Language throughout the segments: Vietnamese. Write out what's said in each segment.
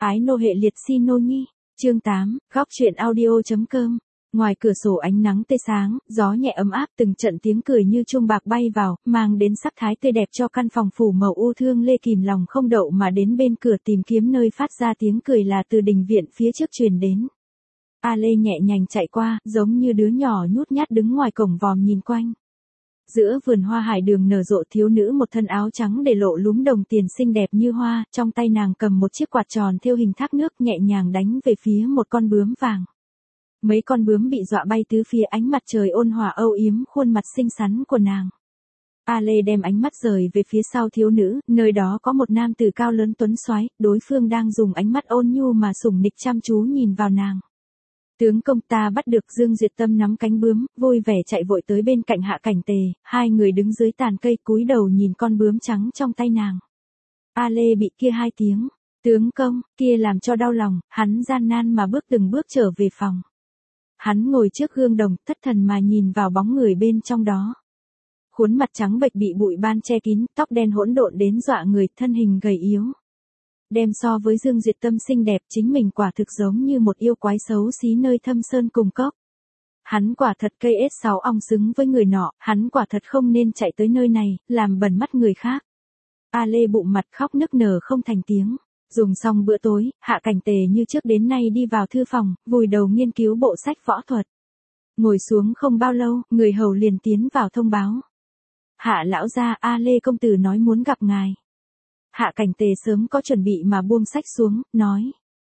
Ái nô hệ liệt si nô nhi. Chương 8, góc truyện audio.com. Ngoài cửa sổ ánh nắng tươi sáng, gió nhẹ ấm áp, từng trận tiếng cười như chuông bạc bay vào, mang đến sắc thái tươi đẹp cho căn phòng phủ màu u. Thương Lê kìm lòng không đậu mà đến bên cửa tìm kiếm nơi phát ra tiếng cười, là từ đình viện phía trước truyền đến. A Lê nhẹ nhàng chạy qua, giống như đứa nhỏ nhút nhát đứng ngoài cổng vòm nhìn quanh. Giữa vườn hoa hải đường nở rộ, thiếu nữ một thân áo trắng để lộ lúm đồng tiền xinh đẹp như hoa, trong tay nàng cầm một chiếc quạt tròn thêu hình thác nước, nhẹ nhàng đánh về phía một con bướm vàng. Mấy con bướm bị dọa bay tứ phía, ánh mặt trời ôn hòa âu yếm khuôn mặt xinh xắn của nàng. A Lê đem ánh mắt rời về phía sau thiếu nữ, nơi đó có một nam tử cao lớn tuấn soái, đối phương đang dùng ánh mắt ôn nhu mà sủng nịch chăm chú nhìn vào nàng. Tướng công, ta bắt được. Dương Duyệt Tâm nắm cánh bướm, vui vẻ chạy vội tới bên cạnh Hạ Cảnh Tề, hai người đứng dưới tàn cây cúi đầu nhìn con bướm trắng trong tay nàng. A Lê bị kia hai tiếng tướng công kia làm cho đau lòng, hắn gian nan mà từng bước trở về phòng. Hắn ngồi trước gương đồng, thất thần mà nhìn vào bóng người bên trong đó. Khuôn mặt trắng bệch bị bụi ban che kín, tóc đen hỗn độn đến dọa người, thân hình gầy yếu. Đem so với Dương Duyệt Tâm xinh đẹp, chính mình quả thực giống như một yêu quái xấu xí nơi thâm sơn cùng cốc. Hắn quả thật cây ết 6 ong xứng với người nọ, hắn quả thật không nên chạy tới nơi này, làm bẩn mắt người khác. A Lê bụng mặt khóc nức nở không thành tiếng. Dùng xong bữa tối, Hạ Cảnh Tề như trước đến nay đi vào thư phòng, vùi đầu nghiên cứu bộ sách võ thuật. Ngồi xuống không bao lâu, người hầu liền tiến vào thông báo. Hạ lão gia, A Lê công tử nói muốn gặp ngài. Hạ Cảnh Tề sớm có chuẩn bị mà buông sách xuống, nói.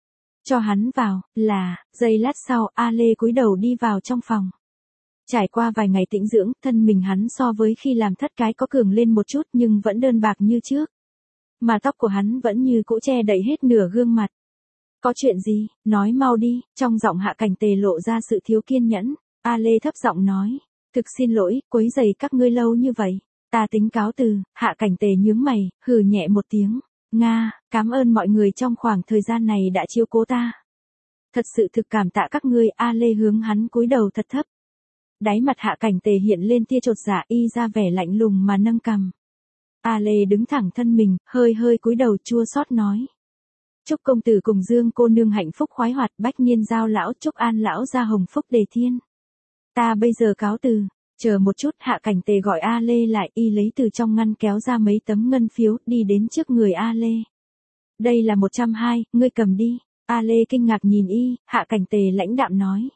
Cho hắn vào, giây lát sau, A Lê cúi đầu đi vào trong phòng. Trải qua vài ngày tĩnh dưỡng, thân mình hắn so với khi làm thất cái có cường lên một chút, nhưng vẫn đơn bạc như trước. Mà tóc của hắn vẫn như cũ che đậy hết nửa gương mặt. Có chuyện gì, nói mau đi. Trong giọng Hạ Cảnh Tề lộ ra sự thiếu kiên nhẫn. A Lê thấp giọng nói. Thực xin lỗi, quấy rầy các ngươi lâu như vậy. Ta tính cáo từ. Hạ Cảnh Tề nhướng mày, hừ nhẹ một tiếng. Nga, cảm ơn mọi người trong khoảng thời gian này đã chiếu cố ta. Thật sự thực cảm tạ các ngươi. A Lê hướng hắn cúi đầu thật thấp. Đáy mặt Hạ Cảnh Tề hiện lên tia chột dạ, y ra vẻ lạnh lùng mà nâng cằm. A Lê đứng thẳng thân mình, hơi cúi đầu chua xót nói. Chúc công tử cùng Dương cô nương hạnh phúc khoái hoạt, bách niên giao lão, chúc an lão gia hồng phúc đề thiên. Ta bây giờ cáo từ. Chờ một chút. Hạ Cảnh Tề gọi A Lê lại, y lấy từ trong ngăn kéo ra mấy tấm ngân phiếu, đi đến trước người A Lê. Đây là 120, ngươi cầm đi. A Lê kinh ngạc nhìn y, Hạ Cảnh Tề lãnh đạm nói.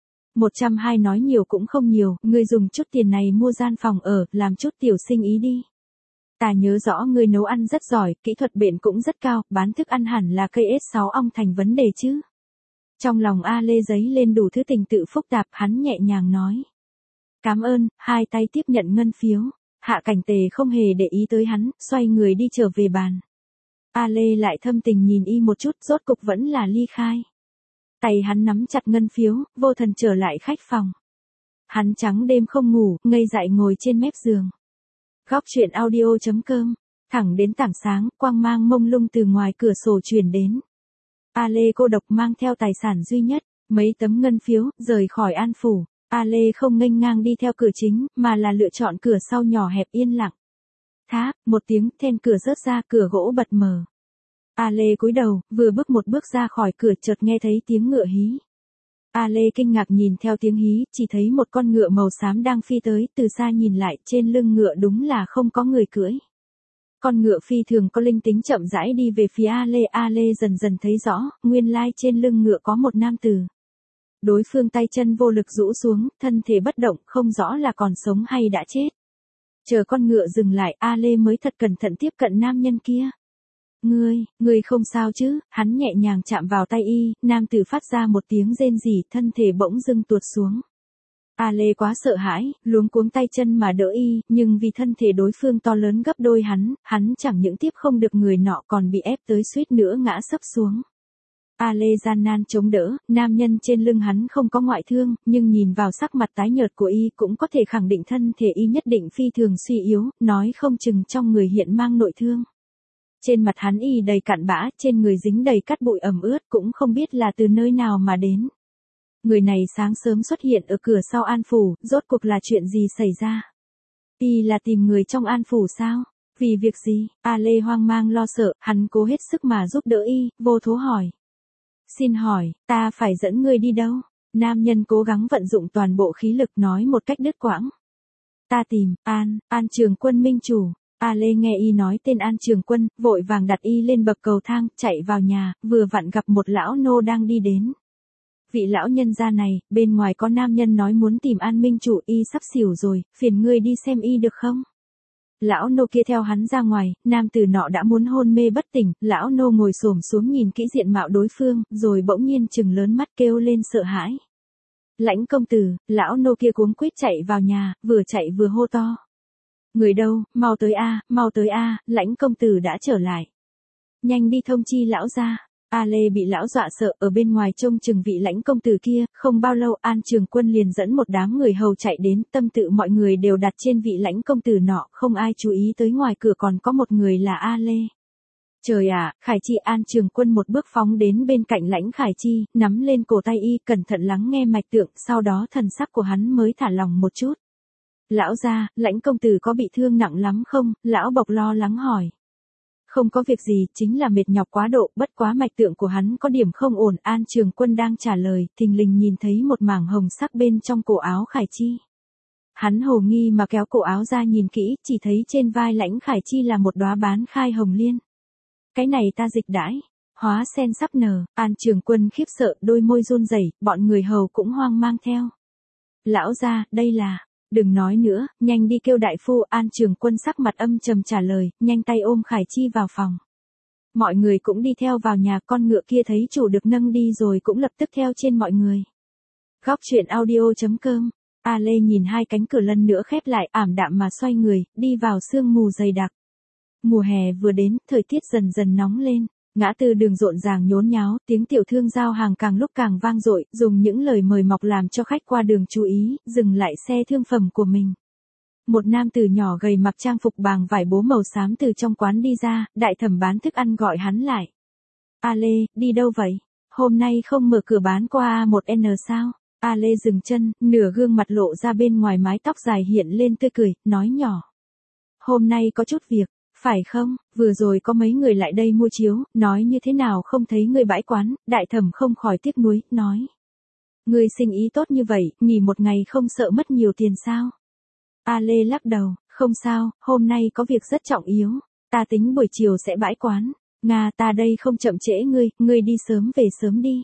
120 nói nhiều cũng không nhiều, ngươi dùng chút tiền này mua gian phòng ở, làm chút tiểu sinh ý đi. Ta nhớ rõ ngươi nấu ăn rất giỏi, kỹ thuật bện cũng rất cao, bán thức ăn hẳn là cây ết 6 ong thành vấn đề chứ. Trong lòng A Lê dấy lên đủ thứ tình tự phức tạp, hắn nhẹ nhàng nói. Cảm ơn, hai tay tiếp nhận ngân phiếu. Hạ Cảnh Tề không hề để ý tới hắn, xoay người đi trở về bàn. A Lê lại thâm tình nhìn y một chút, rốt cục vẫn là ly khai. Tay hắn nắm chặt ngân phiếu, vô thần trở lại khách phòng. Hắn trắng đêm không ngủ, ngây dại ngồi trên mép giường. Góc truyện audio.com. Thẳng đến tảng sáng, quang mang mông lung từ ngoài cửa sổ truyền đến. A Lê cô độc mang theo tài sản duy nhất, mấy tấm ngân phiếu, rời khỏi An Phủ. A Lê không nghênh ngang đi theo cửa chính, mà là lựa chọn cửa sau nhỏ hẹp yên lặng. Tháp, một tiếng, then cửa rớt ra, cửa gỗ bật mở. A Lê cúi đầu, vừa bước một bước ra khỏi cửa, chợt nghe thấy tiếng ngựa hí. A Lê kinh ngạc nhìn theo tiếng hí, chỉ thấy một con ngựa màu xám đang phi tới, từ xa nhìn lại, trên lưng ngựa đúng là không có người cưỡi. Con ngựa phi thường có linh tính chậm rãi đi về phía A Lê. A Lê dần dần thấy rõ, nguyên lai trên lưng ngựa có một nam tử. Đối phương tay chân vô lực rũ xuống, thân thể bất động, không rõ là còn sống hay đã chết. Chờ con ngựa dừng lại, A Lê mới thật cẩn thận tiếp cận nam nhân kia. Ngươi không sao chứ? Hắn nhẹ nhàng chạm vào tay y, nam tử phát ra một tiếng rên rỉ, thân thể bỗng dưng tuột xuống. A Lê quá sợ hãi, luống cuống tay chân mà đỡ y, nhưng vì thân thể đối phương to lớn gấp đôi hắn chẳng những tiếp không được người nọ còn bị ép tới suýt nữa ngã sấp xuống. A Lê gian nan chống đỡ, nam nhân trên lưng hắn không có ngoại thương, nhưng nhìn vào sắc mặt tái nhợt của y cũng có thể khẳng định thân thể y nhất định phi thường suy yếu, nói không chừng trong người hiện mang nội thương. Trên mặt hắn y đầy cặn bã, trên người dính đầy cát bụi ẩm ướt, cũng không biết là từ nơi nào mà đến. Người này sáng sớm xuất hiện ở cửa sau An Phủ, rốt cuộc là chuyện gì xảy ra? Y là tìm người trong An Phủ sao? Vì việc gì? A Lê hoang mang lo sợ, hắn cố hết sức mà giúp đỡ y, vô thố hỏi. Xin hỏi, ta phải dẫn ngươi đi đâu? Nam nhân cố gắng vận dụng toàn bộ khí lực nói một cách đứt quãng. Ta tìm, An Trường Quân minh chủ. A Lê nghe y nói tên An Trường Quân, vội vàng đặt y lên bậc cầu thang, chạy vào nhà, vừa vặn gặp một lão nô đang đi đến. Vị lão nhân gia này, bên ngoài có nam nhân nói muốn tìm An minh chủ, y sắp xỉu rồi, phiền ngươi đi xem y được không? Lão nô kia theo hắn ra ngoài, nam tử nọ đã muốn hôn mê bất tỉnh, lão nô ngồi xổm xuống nhìn kỹ diện mạo đối phương, rồi bỗng nhiên trừng lớn mắt kêu lên sợ hãi. Lãnh công tử, lão nô kia cuống quýt chạy vào nhà, vừa chạy vừa hô to. Người đâu, mau tới a, Lãnh công tử đã trở lại. Nhanh đi thông chi lão gia. A Lê bị lão dọa sợ, ở bên ngoài trông chừng vị Lãnh công tử kia, không bao lâu An Trường Quân liền dẫn một đám người hầu chạy đến, tâm tự mọi người đều đặt trên vị Lãnh công tử nọ, không ai chú ý tới ngoài cửa còn có một người là A Lê. Trời ạ, Khải Chi! An Trường Quân một bước phóng đến bên cạnh Lãnh Khải Chi, nắm lên cổ tay y, cẩn thận lắng nghe mạch tượng, sau đó thần sắc của hắn mới thả lòng một chút. Lão gia, Lãnh công tử có bị thương nặng lắm không? Lão bộc lo lắng hỏi. Không có việc gì, chính là mệt nhọc quá độ, bất quá mạch tượng của hắn có điểm không ổn. An Trường Quân đang trả lời, thình lình nhìn thấy một mảng hồng sắc bên trong cổ áo Khải Chi. Hắn hồ nghi mà kéo cổ áo ra nhìn kỹ, chỉ thấy trên vai Lãnh Khải Chi là một đóa bán khai hồng liên. Cái này ta dịch đãi, hóa sen sắp nở. An Trường Quân khiếp sợ, đôi môi run rẩy, bọn người hầu cũng hoang mang theo. Lão gia, đây là... Đừng nói nữa, nhanh đi kêu đại phu. An Trường Quân sắc mặt âm trầm trả lời, nhanh tay ôm Khải Chi vào phòng. Mọi người cũng đi theo vào nhà, con ngựa kia thấy chủ được nâng đi rồi cũng lập tức theo trên mọi người. Góc truyện audio.com. A Lê nhìn hai cánh cửa lần nữa khép lại, ảm đạm mà xoay người, đi vào sương mù dày đặc. Mùa hè vừa đến, thời tiết dần dần nóng lên. Ngã tư đường rộn ràng nhốn nháo, tiếng tiểu thương giao hàng càng lúc càng vang dội, dùng những lời mời mọc làm cho khách qua đường chú ý, dừng lại xe thương phẩm của mình. Một nam tử nhỏ gầy mặc trang phục bàng vải bố màu xám từ trong quán đi ra, đại thẩm bán thức ăn gọi hắn lại. A Lê, đi đâu vậy? Hôm nay không mở cửa bán qua A1N sao? A Lê dừng chân, nửa gương mặt lộ ra bên ngoài mái tóc dài hiện lên tươi cười, nói nhỏ. Hôm nay có chút việc. Phải không, vừa rồi có mấy người lại đây mua chiếu, nói như thế nào không thấy người bãi quán, đại thẩm không khỏi tiếc nuối, nói. Người sinh ý tốt như vậy, nghỉ một ngày không sợ mất nhiều tiền sao? A Lê lắc đầu, không sao, hôm nay có việc rất trọng yếu, ta tính buổi chiều sẽ bãi quán. Nga, ta đây không chậm trễ ngươi đi sớm về sớm đi.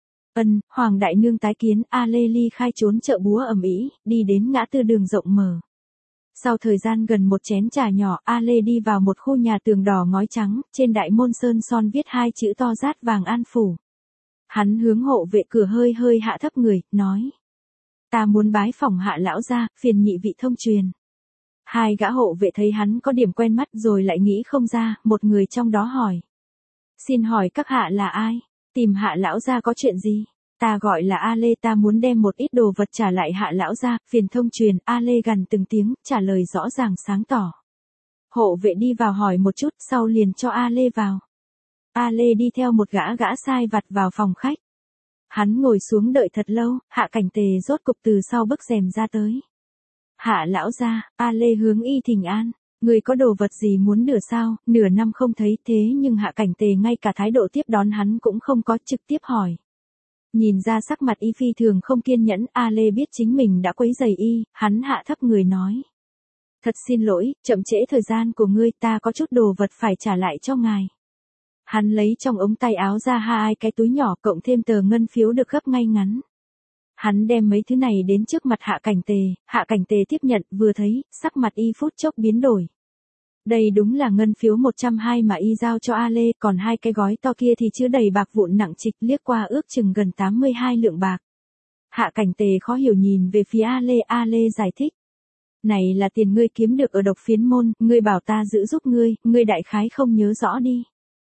Hoàng đại nương tái kiến. A Lê ly khai trốn chợ búa ầm ĩ, đi đến ngã tư đường rộng mở. Sau thời gian gần một chén trà nhỏ, A Lê đi vào một khu nhà tường đỏ ngói trắng, trên đại môn sơn son viết hai chữ to rát vàng An Phủ. Hắn hướng hộ vệ cửa hơi hơi hạ thấp người, nói. Ta muốn bái phỏng Hạ lão gia, phiền nhị vị thông truyền. Hai gã hộ vệ thấy hắn có điểm quen mắt rồi lại nghĩ không ra, một người trong đó hỏi. Xin hỏi các hạ là ai? Tìm Hạ lão gia có chuyện gì? Ta gọi là A Lê, ta muốn đem một ít đồ vật trả lại Hạ lão gia, phiền thông truyền. A Lê gằn từng tiếng, trả lời rõ ràng sáng tỏ. Hộ vệ đi vào hỏi một chút, sau liền cho A Lê vào. A Lê đi theo một gã sai vặt vào phòng khách. Hắn ngồi xuống đợi thật lâu, Hạ Cảnh Tề rốt cục từ sau bức rèm ra tới. Hạ lão gia, A Lê hướng y thỉnh an. Người có đồ vật gì muốn đưa sao? Nửa năm không thấy, thế nhưng Hạ Cảnh Tề ngay cả thái độ tiếp đón hắn cũng không có, trực tiếp hỏi. Nhìn ra sắc mặt y phi thường không kiên nhẫn, A Lê biết chính mình đã quấy rầy y, hắn hạ thấp người nói. Thật xin lỗi, chậm trễ thời gian của ngươi, ta có chút đồ vật phải trả lại cho ngài. Hắn lấy trong ống tay áo ra hai cái túi nhỏ cộng thêm tờ ngân phiếu được gấp ngay ngắn. Hắn đem mấy thứ này đến trước mặt Hạ Cảnh Tề tiếp nhận, vừa thấy, sắc mặt y phút chốc biến đổi. Đây đúng là ngân phiếu 120 mà y giao cho A Lê, còn hai cái gói to kia thì chứa đầy bạc vụn nặng trịch, liếc qua ước chừng gần 82 lượng bạc. Hạ Cảnh Tề khó hiểu nhìn về phía A Lê giải thích. Này là tiền ngươi kiếm được ở Độc Phiến môn, ngươi bảo ta giữ giúp ngươi đại khái không nhớ rõ đi.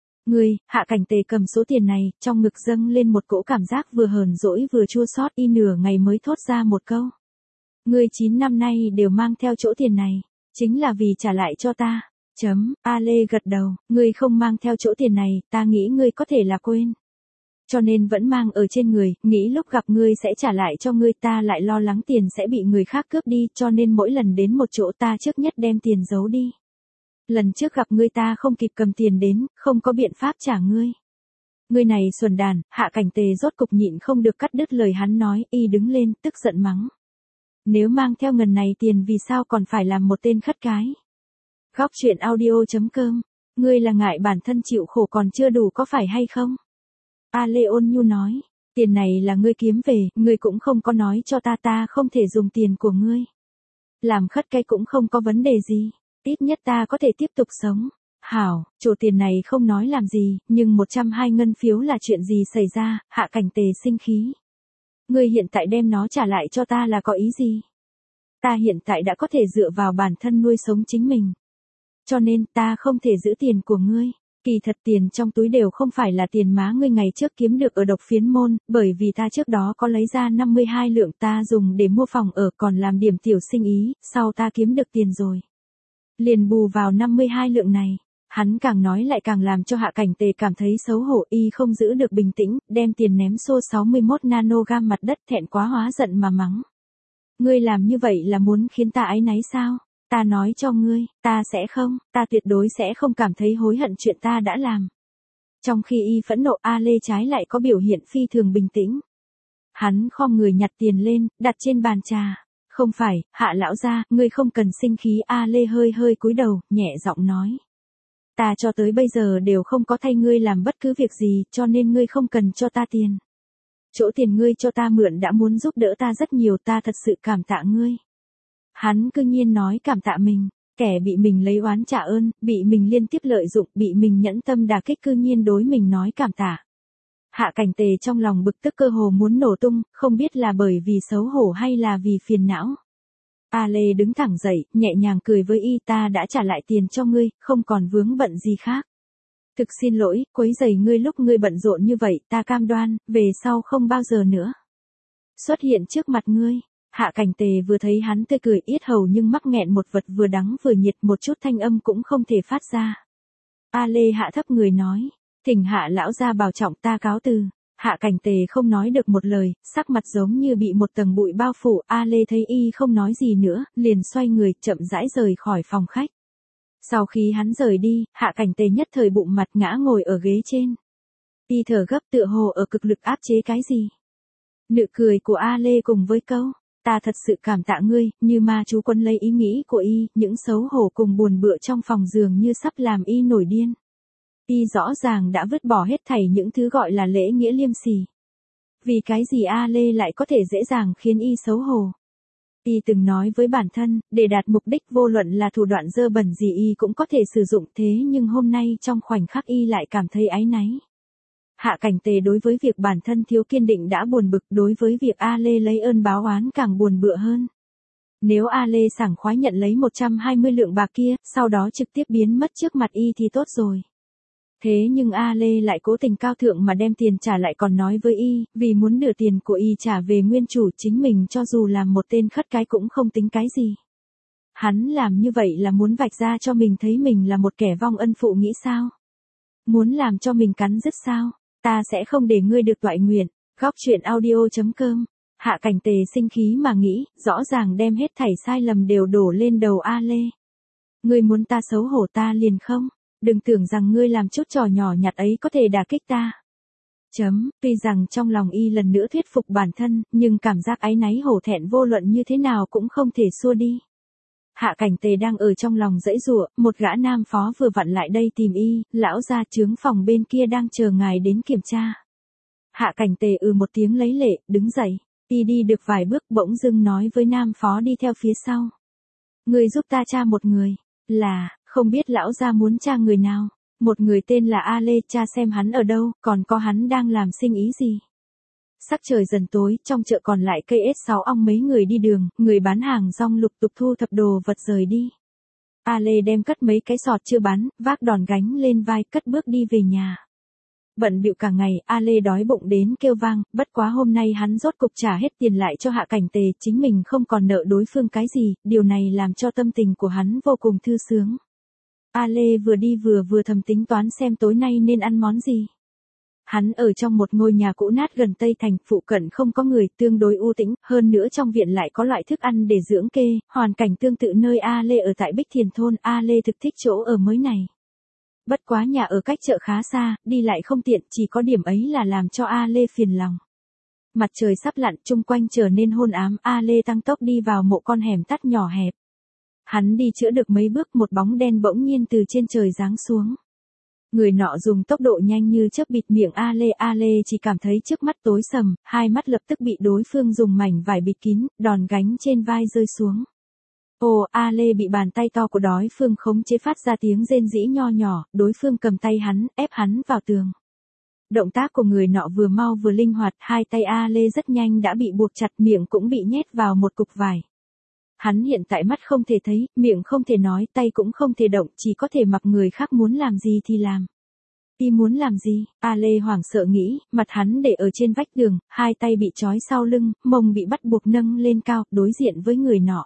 Hạ Cảnh Tề cầm số tiền này, trong ngực dâng lên một cỗ cảm giác vừa hờn dỗi vừa chua xót, y nửa ngày mới thốt ra một câu. Ngươi 9 năm nay đều mang theo chỗ tiền này, chính là vì trả lại cho ta. A Lê gật đầu, ngươi không mang theo chỗ tiền này, ta nghĩ ngươi có thể là quên. Cho nên vẫn mang ở trên người, nghĩ lúc gặp ngươi sẽ trả lại cho ngươi, ta lại lo lắng tiền sẽ bị người khác cướp đi, cho nên mỗi lần đến một chỗ ta trước nhất đem tiền giấu đi. Lần trước gặp ngươi ta không kịp cầm tiền đến, không có biện pháp trả ngươi. Ngươi này xuẩn đàn, Hạ Cảnh Tề rốt cục nhịn không được cắt đứt lời hắn nói, y đứng lên, tức giận mắng. Nếu mang theo ngần này tiền vì sao còn phải làm một tên khất cái? Góc truyện audio.com, ngươi là ngại bản thân chịu khổ còn chưa đủ có phải hay không? A Lê ôn nhu nói, tiền này là ngươi kiếm về, ngươi cũng không có nói cho ta không thể dùng tiền của ngươi. Làm khất cái cũng không có vấn đề gì, ít nhất ta có thể tiếp tục sống. Hảo, chỗ tiền này không nói làm gì, nhưng 120 ngân phiếu là chuyện gì xảy ra, Hạ Cảnh Tề sinh khí. Ngươi hiện tại đem nó trả lại cho ta là có ý gì? Ta hiện tại đã có thể dựa vào bản thân nuôi sống chính mình. Cho nên ta không thể giữ tiền của ngươi. Kỳ thật tiền trong túi đều không phải là tiền má ngươi ngày trước kiếm được ở Độc Phiến Môn, bởi vì ta trước đó có lấy ra 52 lượng ta dùng để mua phòng ở còn làm điểm tiểu sinh ý, sau ta kiếm được tiền rồi. Liền bù vào 52 lượng này. Hắn càng nói lại càng làm cho Hạ Cảnh Tề cảm thấy xấu hổ, y không giữ được bình tĩnh, đem tiền ném xô 61 nanogam mặt đất, thẹn quá hóa giận mà mắng. Ngươi làm như vậy là muốn khiến ta áy náy sao? Ta nói cho ngươi, ta tuyệt đối sẽ không cảm thấy hối hận chuyện ta đã làm. Trong khi y phẫn nộ, A Lê trái lại có biểu hiện phi thường bình tĩnh. Hắn khom người nhặt tiền lên, đặt trên bàn trà. Không phải, Hạ lão gia, ngươi không cần sinh khí. A Lê hơi hơi cúi đầu, nhẹ giọng nói. Ta cho tới bây giờ đều không có thay ngươi làm bất cứ việc gì, cho nên ngươi không cần cho ta tiền. Chỗ tiền ngươi cho ta mượn đã muốn giúp đỡ ta rất nhiều, ta thật sự cảm tạ ngươi. Hắn cư nhiên nói cảm tạ mình, kẻ bị mình lấy oán trả ơn, bị mình liên tiếp lợi dụng, bị mình nhẫn tâm đả kích cư nhiên đối mình nói cảm tạ. Hạ Cảnh Tề trong lòng bực tức cơ hồ muốn nổ tung, không biết là bởi vì xấu hổ hay là vì phiền não. A Lê đứng thẳng dậy, nhẹ nhàng cười với y, ta đã trả lại tiền cho ngươi, không còn vướng bận gì khác. Thực xin lỗi, quấy rầy ngươi lúc ngươi bận rộn như vậy, ta cam đoan, về sau không bao giờ nữa xuất hiện trước mặt ngươi. Hạ Cảnh Tề vừa thấy hắn tươi cười, yết hầu nhưng mắc nghẹn một vật vừa đắng vừa nhiệt, một chút thanh âm cũng không thể phát ra. A Lê hạ thấp người nói, thỉnh Hạ lão gia bảo trọng, ta cáo từ. Hạ Cảnh Tề không nói được một lời, sắc mặt giống như bị một tầng bụi bao phủ. A Lê thấy y không nói gì nữa, liền xoay người chậm rãi rời khỏi phòng khách. Sau khi hắn rời đi, Hạ Cảnh Tề nhất thời bụng mặt ngã ngồi ở ghế trên. Y thở gấp tựa hồ ở cực lực áp chế cái gì. Nụ cười của A Lê cùng với câu, ta thật sự cảm tạ ngươi, như ma chú quân lấy ý nghĩ của y, những xấu hổ cùng buồn bựa trong phòng giường như sắp làm y nổi điên. Y rõ ràng đã vứt bỏ hết thảy những thứ gọi là lễ nghĩa liêm sỉ. Vì cái gì A Lê lại có thể dễ dàng khiến y xấu hổ? Y từng nói với bản thân, để đạt mục đích vô luận là thủ đoạn dơ bẩn gì y cũng có thể sử dụng, thế nhưng hôm nay trong khoảnh khắc y lại cảm thấy áy náy. Hạ Cảnh Tề đối với việc bản thân thiếu kiên định đã buồn bực, đối với việc A Lê lấy ơn báo oán càng buồn bựa hơn. Nếu A Lê sảng khoái nhận lấy 120 lượng bạc kia, sau đó trực tiếp biến mất trước mặt y thì tốt rồi. Thế nhưng A Lê lại cố tình cao thượng mà đem tiền trả lại, còn nói với y, vì muốn đưa tiền của y trả về nguyên chủ, chính mình cho dù làm một tên khất cái cũng không tính cái gì. Hắn làm như vậy là muốn vạch ra cho mình thấy mình là một kẻ vong ân phụ nghĩa sao? Muốn làm cho mình cắn rứt sao? Ta sẽ không để ngươi được toại nguyện. Góc truyện audio.com. Hạ Cảnh Tề sinh khí mà nghĩ, rõ ràng đem hết thảy sai lầm đều đổ lên đầu A Lê. Ngươi muốn ta xấu hổ ta liền không? Đừng tưởng rằng ngươi làm chút trò nhỏ nhặt ấy có thể đả kích ta. Tuy rằng trong lòng y lần nữa thuyết phục bản thân, nhưng cảm giác áy náy hổ thẹn vô luận như thế nào cũng không thể xua đi. Hạ Cảnh Tề đang ở trong lòng giãy giụa, một gã nam phó vừa vặn lại đây tìm y, lão gia chướng phòng bên kia đang chờ ngài đến kiểm tra. Hạ Cảnh Tề một tiếng lấy lệ, đứng dậy, y đi được vài bước bỗng dưng nói với nam phó đi theo phía sau. Người giúp ta tra một người, không biết lão gia muốn tra người nào. Một người tên là A Lê, tra xem hắn ở đâu, còn có hắn đang làm sinh ý gì. Sắc trời dần tối, trong chợ còn lại cây S6 ong mấy người đi đường, người bán hàng rong lục tục thu thập đồ vật rời đi. A Lê đem cất mấy cái sọt chưa bán, vác đòn gánh lên vai, cất bước đi về nhà. Bận bịu cả ngày, A Lê đói bụng đến kêu vang, bất quá hôm nay hắn rốt cục trả hết tiền lại cho Hạ Cảnh Tề, chính mình không còn nợ đối phương cái gì, điều này làm cho tâm tình của hắn vô cùng thư sướng. A Lê vừa đi vừa thầm tính toán xem tối nay nên ăn món gì. Hắn ở trong một ngôi nhà cũ nát gần Tây Thành, phụ cận không có người, tương đối u tĩnh, hơn nữa trong viện lại có loại thức ăn để dưỡng kê, hoàn cảnh tương tự nơi A Lê ở tại Bích Thiền thôn. A Lê thực thích chỗ ở mới này. Bất quá nhà ở cách chợ khá xa, đi lại không tiện, chỉ có điểm ấy là làm cho A Lê phiền lòng. Mặt trời sắp lặn, chung quanh trở nên hôn ám, A Lê tăng tốc đi vào một con hẻm tắt nhỏ hẹp. Hắn đi chữa được mấy bước, một bóng đen bỗng nhiên từ trên trời giáng xuống. Người nọ dùng tốc độ nhanh như chớp bịt miệng A Lê chỉ cảm thấy trước mắt tối sầm, hai mắt lập tức bị đối phương dùng mảnh vải bịt kín, đòn gánh trên vai rơi xuống. Ồ, A Lê bị bàn tay to của đối phương khống chế phát ra tiếng rên rỉ nho nhỏ, đối phương cầm tay hắn, ép hắn vào tường. Động tác của người nọ vừa mau vừa linh hoạt, hai tay A Lê rất nhanh đã bị buộc chặt, miệng cũng bị nhét vào một cục vải. Hắn hiện tại mắt không thể thấy, miệng không thể nói, tay cũng không thể động, chỉ có thể mặc người khác muốn làm gì thì làm. Y muốn làm gì? A Lê hoảng sợ nghĩ, mặt hắn để ở trên vách tường, hai tay bị trói sau lưng, mông bị bắt buộc nâng lên cao, đối diện với người nọ.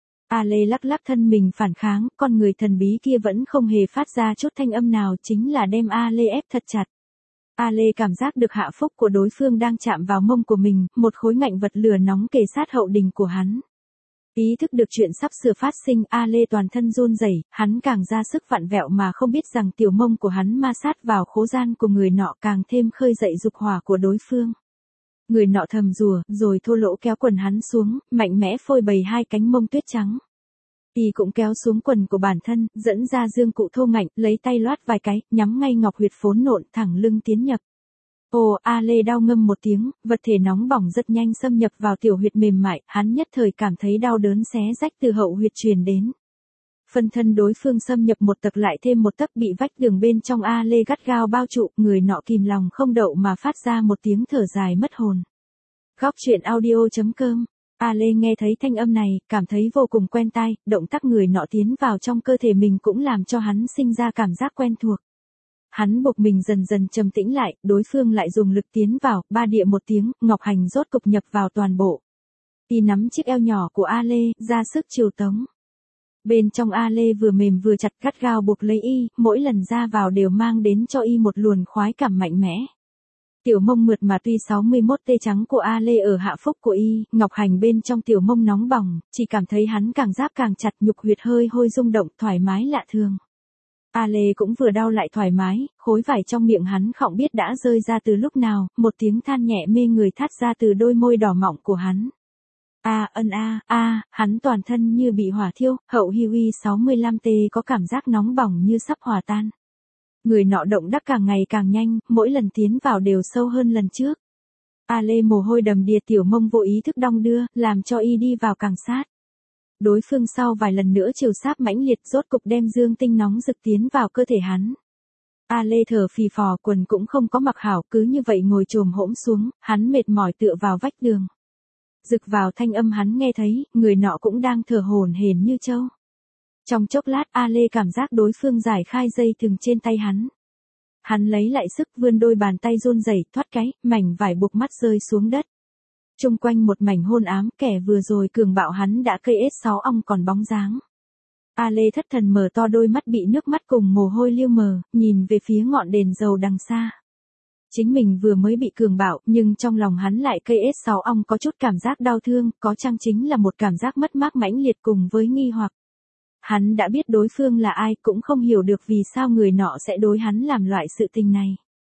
A Lê lắc lắc thân mình phản kháng, con người thần bí kia vẫn không hề phát ra chút thanh âm nào, chính là đem A Lê ép thật chặt. A Lê cảm giác được hạ phúc của đối phương đang chạm vào mông của mình, một khối ngạnh vật lửa nóng kề sát hậu đình của hắn. Ý thức được chuyện sắp sửa phát sinh, A Lê toàn thân run rẩy, hắn càng ra sức vặn vẹo mà không biết rằng tiểu mông của hắn ma sát vào khố gian của người nọ càng thêm khơi dậy dục hỏa của đối phương. Người nọ thầm rủa, rồi thô lỗ kéo quần hắn xuống, mạnh mẽ phôi bày hai cánh mông tuyết trắng. Y cũng kéo xuống quần của bản thân, dẫn ra dương cụ thô ngạnh, lấy tay loát vài cái, nhắm ngay ngọc huyệt phốn nộn, thẳng lưng tiến nhập. Ồ, A Lê đau ngâm một tiếng, vật thể nóng bỏng rất nhanh xâm nhập vào tiểu huyệt mềm mại, hắn nhất thời cảm thấy đau đớn xé rách từ hậu huyệt truyền đến. Phân thân đối phương xâm nhập một tấc lại thêm một tấc, bị vách tường bên trong A Lê gắt gao bao trụ, người nọ kìm lòng không đậu mà phát ra một tiếng thở dài mất hồn. Góc truyện audio.com. A Lê nghe thấy thanh âm này, cảm thấy vô cùng quen tai, động tác người nọ tiến vào trong cơ thể mình cũng làm cho hắn sinh ra cảm giác quen thuộc. Hắn buộc mình dần dần trầm tĩnh lại, đối phương lại dùng lực tiến vào, ba địa một tiếng, ngọc hành rốt cục nhập vào toàn bộ. Y nắm chiếc eo nhỏ của A Lê, ra sức chiều tống. Bên trong A Lê vừa mềm vừa chặt, gắt gao buộc lấy y, mỗi lần ra vào đều mang đến cho y một luồng khoái cảm mạnh mẽ. Tiểu mông mượt mà tuy 61 tê trắng của A Lê ở hạ phúc của y, ngọc hành bên trong tiểu mông nóng bỏng, chỉ cảm thấy hắn càng giáp càng chặt, nhục huyệt hơi hôi rung động, thoải mái lạ thường. A Lê cũng vừa đau lại thoải mái, khối vải trong miệng hắn không biết đã rơi ra từ lúc nào, một tiếng than nhẹ mê người thắt ra từ đôi môi đỏ mọng của hắn. Hắn toàn thân như bị hỏa thiêu, hậu Huey 65T có cảm giác nóng bỏng như sắp hòa tan. Người nọ động đắc càng ngày càng nhanh, mỗi lần tiến vào đều sâu hơn lần trước. A Lê mồ hôi đầm đìa, tiểu mông vô ý thức đong đưa, làm cho y đi vào càng sát. Đối phương sau vài lần nữa chiều sáp mãnh liệt, rốt cục đem dương tinh nóng rực tiến vào cơ thể hắn. A Lê thở phì phò, quần cũng không có mặc hảo, cứ như vậy ngồi chồm hỗn xuống, hắn mệt mỏi tựa vào vách tường. Rực vào thanh âm hắn nghe thấy, người nọ cũng đang thở hổn hển như trâu. Trong chốc lát A Lê cảm giác đối phương giải khai dây thừng trên tay hắn. Hắn lấy lại sức, vươn đôi bàn tay run rẩy, thoát cái, mảnh vải buộc mắt rơi xuống đất. Chung quanh một mảnh hôn ám, kẻ vừa rồi cường bạo hắn đã cây S6 ong còn bóng dáng. A Lê thất thần mở to đôi mắt bị nước mắt cùng mồ hôi liêu mờ, nhìn về phía ngọn đèn dầu đằng xa. Chính mình vừa mới bị cường bạo, nhưng trong lòng hắn lại cây S6 ong có chút cảm giác đau thương, có chăng chính là một cảm giác mất mát mãnh liệt cùng với nghi hoặc. Hắn đã biết đối phương là ai, cũng không hiểu được vì sao người nọ sẽ đối hắn làm loại sự tình này.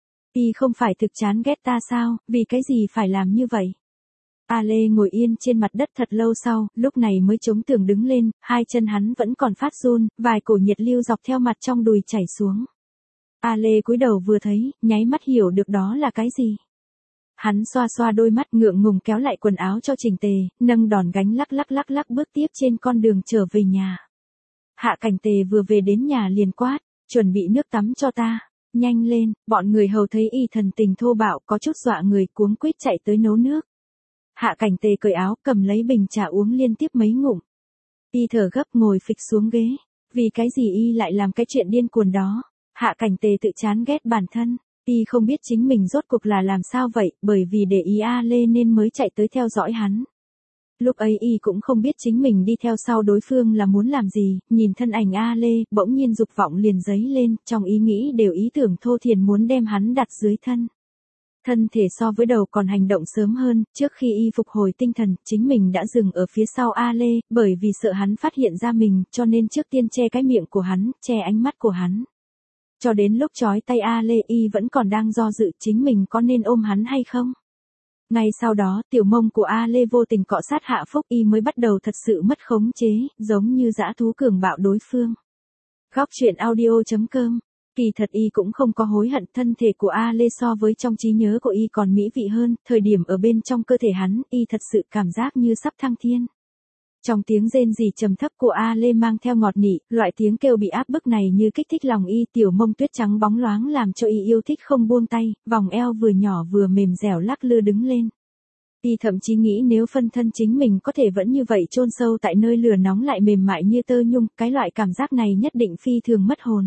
Y không phải thực chán ghét ta sao, vì cái gì phải làm như vậy? A Lê ngồi yên trên mặt đất thật lâu sau, lúc này mới chống tường đứng lên, hai chân hắn vẫn còn phát run, vài cổ nhiệt lưu dọc theo mặt trong đùi chảy xuống. A Lê cúi đầu vừa thấy, nháy mắt hiểu được đó là cái gì. Hắn xoa xoa đôi mắt, ngượng ngùng kéo lại quần áo cho chỉnh tề, nâng đòn gánh lắc lắc bước tiếp trên con đường trở về nhà. Hạ Cảnh Tề vừa về đến nhà liền quát, chuẩn bị nước tắm cho ta, nhanh lên. Bọn người hầu thấy y thần tình thô bạo, có chút dọa người, cuống quýt chạy tới nấu nước. Hạ Cảnh Tề cởi áo, cầm lấy bình trà uống liên tiếp mấy ngụm. Y thở gấp ngồi phịch xuống ghế. Vì cái gì y lại làm cái chuyện điên cuồng đó? Hạ Cảnh Tề tự chán ghét bản thân. Y không biết chính mình rốt cuộc là làm sao vậy, bởi vì để ý A Lê nên mới chạy tới theo dõi hắn. Lúc ấy y cũng không biết chính mình đi theo sau đối phương là muốn làm gì, nhìn thân ảnh A Lê, bỗng nhiên dục vọng liền dấy lên, trong ý nghĩ đều ý tưởng thô thiển muốn đem hắn đặt dưới thân. Thân thể so với đầu còn hành động sớm hơn, trước khi y phục hồi tinh thần, chính mình đã dừng ở phía sau A Lê, bởi vì sợ hắn phát hiện ra mình, cho nên trước tiên che cái miệng của hắn, che ánh mắt của hắn. Cho đến lúc trói tay A Lê y vẫn còn đang do dự chính mình có nên ôm hắn hay không. Ngay sau đó, tiểu mông của A Lê vô tình cọ sát hạ phúc y mới bắt đầu thật sự mất khống chế, giống như dã thú cường bạo đối phương. Góc truyện audio.com. Kỳ thật y cũng không có hối hận, thân thể của A Lê so với trong trí nhớ của y còn mỹ vị hơn, thời điểm ở bên trong cơ thể hắn, y thật sự cảm giác như sắp thăng thiên. Trong tiếng rên rỉ trầm thấp của A Lê mang theo ngọt nị, loại tiếng kêu bị áp bức này như kích thích lòng y, tiểu mông tuyết trắng bóng loáng làm cho y yêu thích không buông tay, vòng eo vừa nhỏ vừa mềm dẻo lắc lư đứng lên. Y thậm chí nghĩ nếu phân thân chính mình có thể vẫn như vậy chôn sâu tại nơi lửa nóng lại mềm mại như tơ nhung, cái loại cảm giác này nhất định phi thường mất hồn.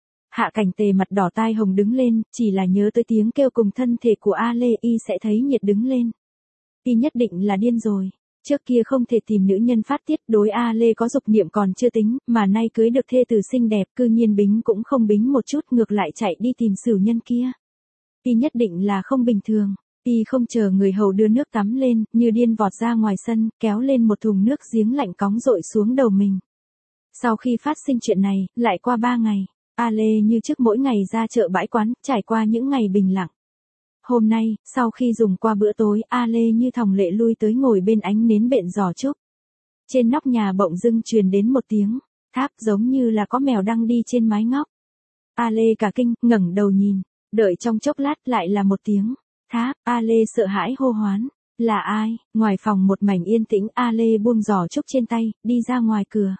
Hạ Cảnh Tề mặt đỏ tai hồng đứng lên, chỉ là nhớ tới tiếng kêu cùng thân thể của A Lê y sẽ thấy nhiệt đứng lên. Y nhất định là điên rồi. Trước kia không thể tìm nữ nhân phát tiết, đối A Lê có dục niệm còn chưa tính, mà nay cưới được thê tử xinh đẹp, cư nhiên bính cũng không bính một chút, ngược lại chạy đi tìm sửu nhân kia. Y nhất định là không bình thường. Y không chờ người hầu đưa nước tắm lên, như điên vọt ra ngoài sân, kéo lên một thùng nước giếng lạnh cóng dội xuống đầu mình. Sau khi phát sinh chuyện này, lại qua 3 ngày, A Lê như trước mỗi ngày ra chợ bãi quán, trải qua những ngày bình lặng. Hôm nay, sau khi dùng qua bữa tối, A Lê như thòng lệ lui tới ngồi bên ánh nến bện giò trúc. Trên nóc nhà bỗng dưng truyền đến một tiếng tháp, giống như là có mèo đang đi trên mái ngóp. A Lê cả kinh, ngẩng đầu nhìn, đợi trong chốc lát lại là một tiếng tháp, A Lê sợ hãi hô hoán, là ai? Ngoài phòng một mảnh yên tĩnh, A Lê buông giò trúc trên tay, đi ra ngoài cửa.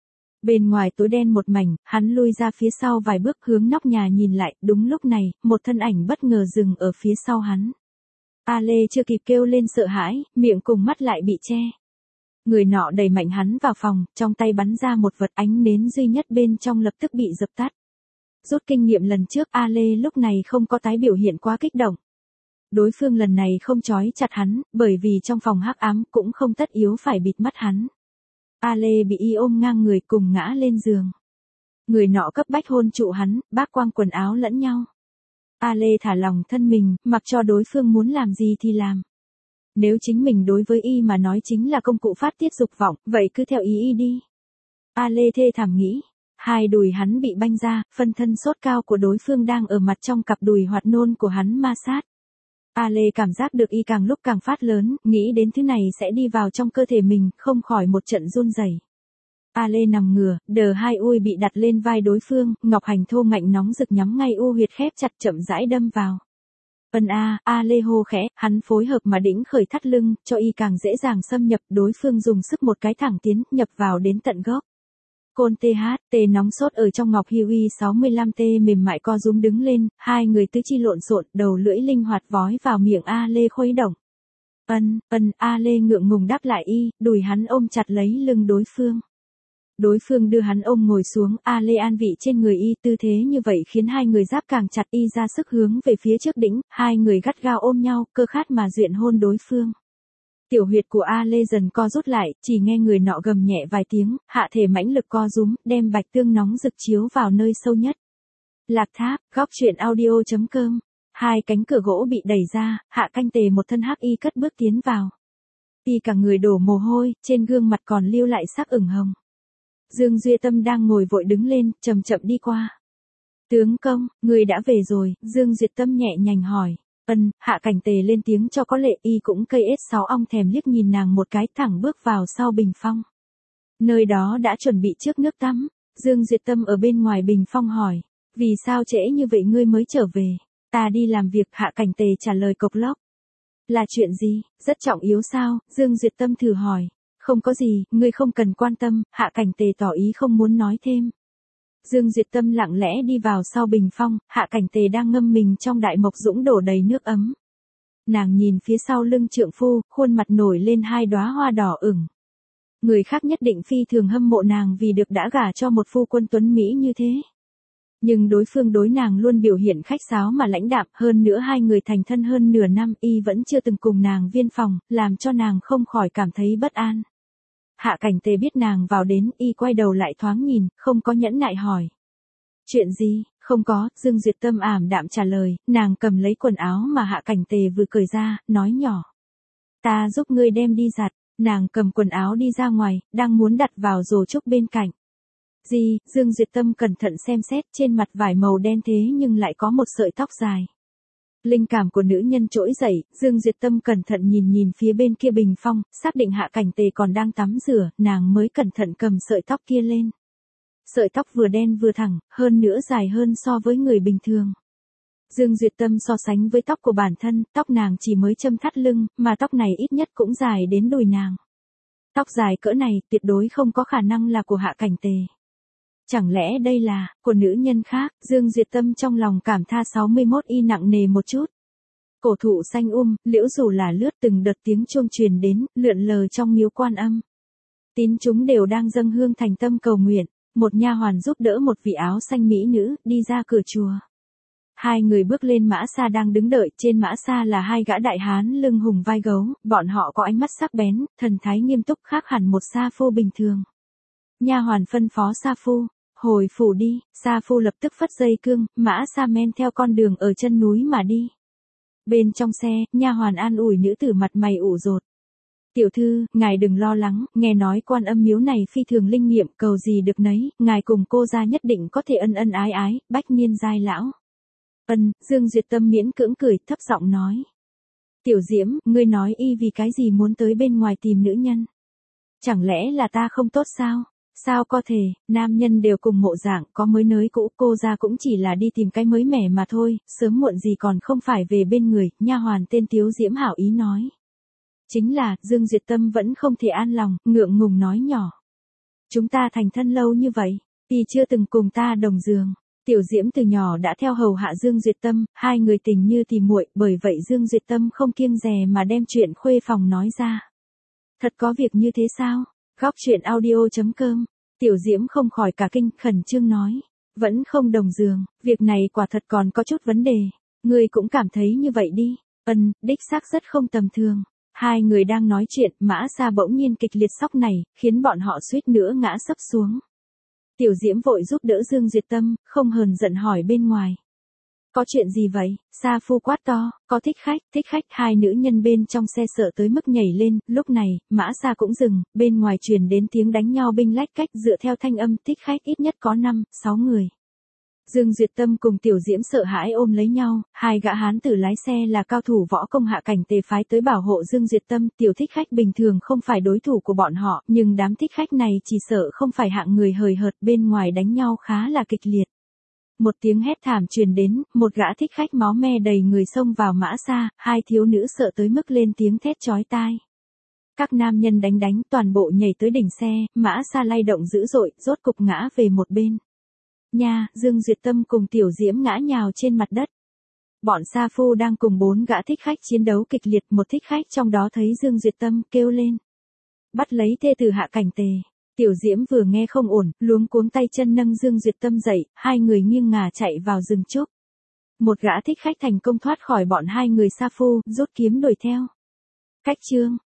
Bên ngoài tối đen một mảnh, hắn lui ra phía sau vài bước hướng nóc nhà nhìn lại, đúng lúc này, một thân ảnh bất ngờ dừng ở phía sau hắn. A Lê chưa kịp kêu lên sợ hãi, miệng cùng mắt lại bị che. Người nọ đẩy mạnh hắn vào phòng, trong tay bắn ra một vật, ánh nến duy nhất bên trong lập tức bị dập tắt. Rút kinh nghiệm lần trước, A Lê lúc này không có tái biểu hiện quá kích động. Đối phương lần này không trói chặt hắn, bởi vì trong phòng hắc ám cũng không tất yếu phải bịt mắt hắn. A Lê bị y ôm ngang người cùng ngã lên giường. Người nọ cấp bách hôn trụ hắn, bác quang quần áo lẫn nhau. A Lê thả lòng thân mình, mặc cho đối phương muốn làm gì thì làm. Nếu chính mình đối với y mà nói chính là công cụ phát tiết dục vọng, vậy cứ theo ý y đi. A Lê thê thảm nghĩ. Hai đùi hắn bị banh ra, phân thân sốt cao của đối phương đang ở mặt trong cặp đùi hoạt nôn của hắn ma sát. A Lê cảm giác được y càng lúc càng phát lớn, nghĩ đến thứ này sẽ đi vào trong cơ thể mình, không khỏi một trận run rẩy. A Lê nằm ngửa, đờ hai ui bị đặt lên vai đối phương, ngọc hành thô ngạnh nóng rực nhắm ngay u huyệt khép chặt chậm rãi đâm vào. A Lê hô khẽ, hắn phối hợp mà đĩnh khởi thắt lưng, cho y càng dễ dàng xâm nhập, đối phương dùng sức một cái thẳng tiến, nhập vào đến tận gốc. Côn THT nóng sốt ở trong ngọc Huey 65T mềm mại co rúm đứng lên, hai người tứ chi lộn xộn, đầu lưỡi linh hoạt vói vào miệng A Lê khuấy động. A Lê ngượng ngùng đáp lại y, đùi hắn ôm chặt lấy lưng đối phương. Đối phương đưa hắn ôm ngồi xuống, A Lê an vị trên người y, tư thế như vậy khiến hai người giáp càng chặt, y ra sức hướng về phía trước đỉnh, hai người gắt gao ôm nhau, cơ khát mà duyện hôn đối phương. Tiểu huyệt của A Lê dần co rút lại, chỉ nghe người nọ gầm nhẹ vài tiếng, hạ thể mãnh lực co rúm, đem bạch tương nóng rực chiếu vào nơi sâu nhất. Lạc Tháp, góc truyện audio.com. Hai cánh cửa gỗ bị đẩy ra, Hạ Canh Tề một thân hắc y cất bước tiến vào. Y cả người đổ mồ hôi, trên gương mặt còn lưu lại sắc ửng hồng. Dương Duy Tâm đang ngồi vội đứng lên, chậm chậm đi qua. Tướng công, người đã về rồi, Dương Duyệt Tâm nhẹ nhàng hỏi. Hạ Cảnh Tề lên tiếng cho có lệ, y cũng cây S6 ong thèm liếc nhìn nàng một cái, thẳng bước vào sau bình phong. Nơi đó đã chuẩn bị trước nước tắm. Dương Duyệt Tâm ở bên ngoài bình phong hỏi. Vì sao trễ như vậy ngươi mới trở về? Ta đi làm việc, Hạ Cảnh Tề trả lời cộc lốc. Là chuyện gì, rất trọng yếu sao? Dương Duyệt Tâm thử hỏi. Không có gì, ngươi không cần quan tâm, Hạ Cảnh Tề tỏ ý không muốn nói thêm. Dương Duyệt Tâm lặng lẽ đi vào sau bình phong, Hạ Cảnh Tề đang ngâm mình trong đại mộc dũng đổ đầy nước ấm. Nàng nhìn phía sau lưng trượng phu, khuôn mặt nổi lên hai đóa hoa đỏ ửng. Người khác nhất định phi thường hâm mộ nàng vì được đã gả cho một phu quân tuấn Mỹ như thế. Nhưng đối phương đối nàng luôn biểu hiện khách sáo mà lãnh đạm, hơn nữa hai người thành thân hơn nửa năm, y vẫn chưa từng cùng nàng viên phòng, làm cho nàng không khỏi cảm thấy bất an. Hạ Cảnh Tề biết nàng vào đến, y quay đầu lại thoáng nhìn, không có nhẫn nại hỏi. Chuyện gì, Không có, Dương Duyệt Tâm ảm đạm trả lời, nàng cầm lấy quần áo mà Hạ Cảnh Tề vừa cởi ra, nói nhỏ. Ta giúp ngươi đem đi giặt, nàng cầm quần áo đi ra ngoài, đang muốn đặt vào rổ trúc bên cạnh. Gì, Dương Duyệt Tâm cẩn thận xem xét trên mặt vải màu đen thế nhưng lại có một sợi tóc dài. Linh cảm của nữ nhân trỗi dậy, Dương Duyệt Tâm cẩn thận nhìn nhìn phía bên kia bình phong, xác định Hạ Cảnh Tề còn đang tắm rửa, nàng mới cẩn thận cầm sợi tóc kia lên. Sợi tóc vừa đen vừa thẳng, hơn nữa dài hơn so với người bình thường. Dương Duyệt Tâm so sánh với tóc của bản thân, tóc nàng chỉ mới châm thắt lưng, mà tóc này ít nhất cũng dài đến đùi nàng. Tóc dài cỡ này tuyệt đối không có khả năng là của Hạ Cảnh Tề. Chẳng lẽ đây là của nữ nhân khác? Dương Duyệt Tâm trong lòng cảm tha 61 y nặng nề một chút. Cổ thụ xanh liễu rủ là lướt, từng đợt tiếng chuông truyền đến, lượn lờ trong miếu Quan Âm. Tín chúng đều đang dâng hương thành tâm cầu nguyện. Một nha hoàn giúp đỡ một vị áo xanh mỹ nữ, đi ra cửa chùa. Hai người bước lên mã xa đang đứng đợi, trên mã xa là hai gã đại hán lưng hùng vai gấu, bọn họ có ánh mắt sắc bén, thần thái nghiêm túc khác hẳn một sa phu bình thường. Nha hoàn phân phó sa phu, hồi phủ đi, sa phu lập tức phất dây cương, mã xa men theo con đường ở chân núi mà đi. Bên trong xe, nha hoàn an ủi nữ tử mặt mày ủ rột. Tiểu thư, ngài đừng lo lắng, nghe nói Quan Âm miếu này phi thường linh nghiệm, cầu gì được nấy, ngài cùng cô gia nhất định có thể ân ân ái ái, bách niên giai lão. Dương Duyệt Tâm miễn cưỡng cười, thấp giọng nói. Tiểu Diễm, ngươi nói y vì cái gì muốn tới bên ngoài tìm nữ nhân? Chẳng lẽ là ta không tốt sao? Sao có thể, nam nhân đều cùng mộ dạng, có mới nới cũ, cô gia cũng chỉ là đi tìm cái mới mẻ mà thôi, sớm muộn gì còn không phải về bên người, nha hoàn tên Tiếu Diễm hảo ý nói. Chính là, Dương Duyệt Tâm vẫn không thể an lòng, ngượng ngùng nói nhỏ. Chúng ta thành thân lâu như vậy, thì chưa từng cùng ta đồng giường. Tiểu Diễm từ nhỏ đã theo hầu hạ Dương Duyệt Tâm, hai người tình như tỉ muội, bởi vậy Dương Duyệt Tâm không kiêng dè mà đem chuyện khuê phòng nói ra. Thật có việc như thế sao? Góc truyện audio.com. Tiểu Diễm không khỏi cả kinh, khẩn trương nói. Vẫn không đồng giường, việc này quả thật còn có chút vấn đề. Ngươi cũng cảm thấy như vậy đi. Đích xác rất không tầm thường. Hai người đang nói chuyện, mã xa bỗng nhiên kịch liệt sóc này, khiến bọn họ suýt nữa ngã sấp xuống. Tiểu Diễm vội giúp đỡ Dương Duyệt Tâm, không hờn giận hỏi bên ngoài. Có chuyện gì vậy? Sa phu quát to, có thích khách, hai nữ nhân bên trong xe sợ tới mức nhảy lên, lúc này, mã xa cũng dừng, bên ngoài truyền đến tiếng đánh nhau binh lách cách, dựa theo thanh âm thích khách ít nhất có 5-6 người. Dương Duyệt Tâm cùng Tiểu Diễm sợ hãi ôm lấy nhau, hai gã hán tử lái xe là cao thủ võ công Hạ Cảnh Tề phái tới bảo hộ Dương Duyệt Tâm, tiểu thích khách bình thường không phải đối thủ của bọn họ, nhưng đám thích khách này chỉ sợ không phải hạng người hời hợt, bên ngoài đánh nhau khá là kịch liệt. Một tiếng hét thảm truyền đến, một gã thích khách máu me đầy người xông vào mã xa, hai thiếu nữ sợ tới mức lên tiếng thét chói tai. Các nam nhân đánh toàn bộ nhảy tới đỉnh xe, mã xa lay động dữ dội, rốt cục ngã về một bên. Dương Duyệt Tâm cùng Tiểu Diễm ngã nhào trên mặt đất. Bọn sa phu đang cùng 4 gã thích khách chiến đấu kịch liệt, một thích khách trong đó thấy Dương Duyệt Tâm kêu lên. Bắt lấy thê tử Hạ Cảnh Tề. Tiểu Diễm vừa nghe không ổn, luống cuống tay chân nâng Dương Duyệt Tâm dậy, hai người nghiêng ngả chạy vào rừng trúc. Một gã thích khách thành công thoát khỏi bọn hai người sa phu, rút kiếm đuổi theo. Cách chương.